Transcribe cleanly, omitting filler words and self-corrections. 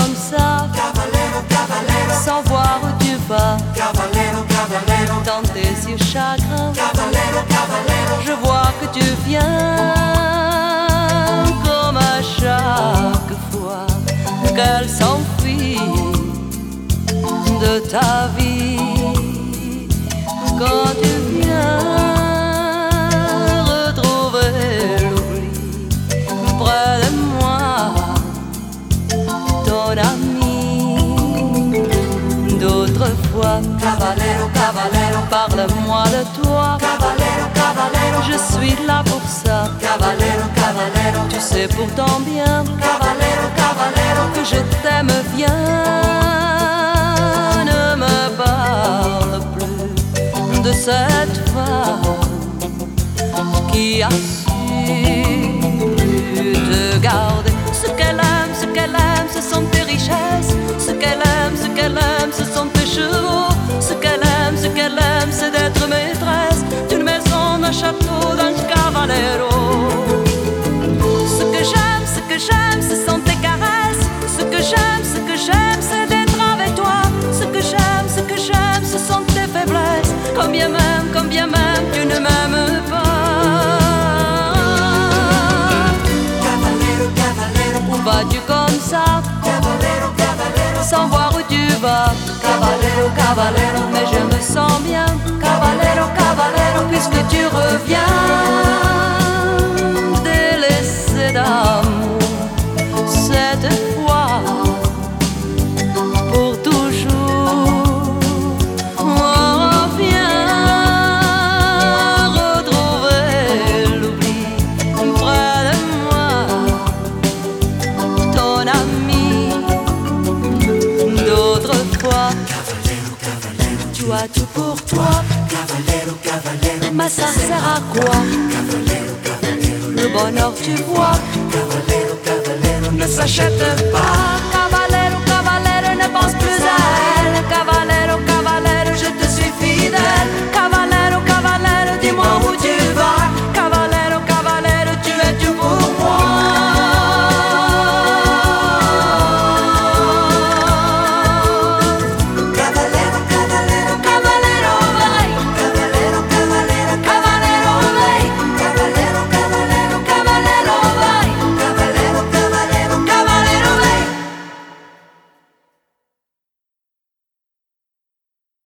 comme ça, Cavallero, cavallero, sans voir où tu vas, cavallero, cavallero, dans tes yeux chagrins. cavallero, cavallero, Je vois que tu viens comme à chaque fois qu'elle s'enfuit de ta vie. Quand tu viens retrouver l'oubli près de moi, ton ami d'autrefois. cavallero, cavallero, Parle-moi de toi, cavallero, cavallero, je suis là pour ça. cavallero, cavallero, Tu sais pourtant bien cavallero, cavallero, que je t'aime bien. Ne me parle plus de cette femme qui a su te garder. Ce qu'elle aime, ce sont tes richesses. Ce qu'elle aime, ce sont tes chevaux. Ce qu'elle aime, c'est d'être maîtresse d'une maison, d'un château, d'un cavallero. Ce que j'aime, ce sont tes caresses. Ce que j'aime, c'est d'être avec toi. Ce que j'aime, ce sont tes faiblesses. Quand bien même, tu ne m'aimes pas. cavallero, cavallero, Où vas-tu comme ça, cavallero, cavallero, sans voir où tu vas? cavallero, cavallero, Mais je me sens bien, cavallero, cavallero, puisque tu reviens, délaissé d'amour, cette fois, pour toujours. Oh, viens retrouver l'oubli près de moi, ton ami d'autrefois. cavallero, cavallero, Tu as tout pour toi, cavallero, cavallero, mais ça sert à quoi? cavallero, cavallero, Le bonheur, tu vois, cavallero, cavallero, ne s'achète pas.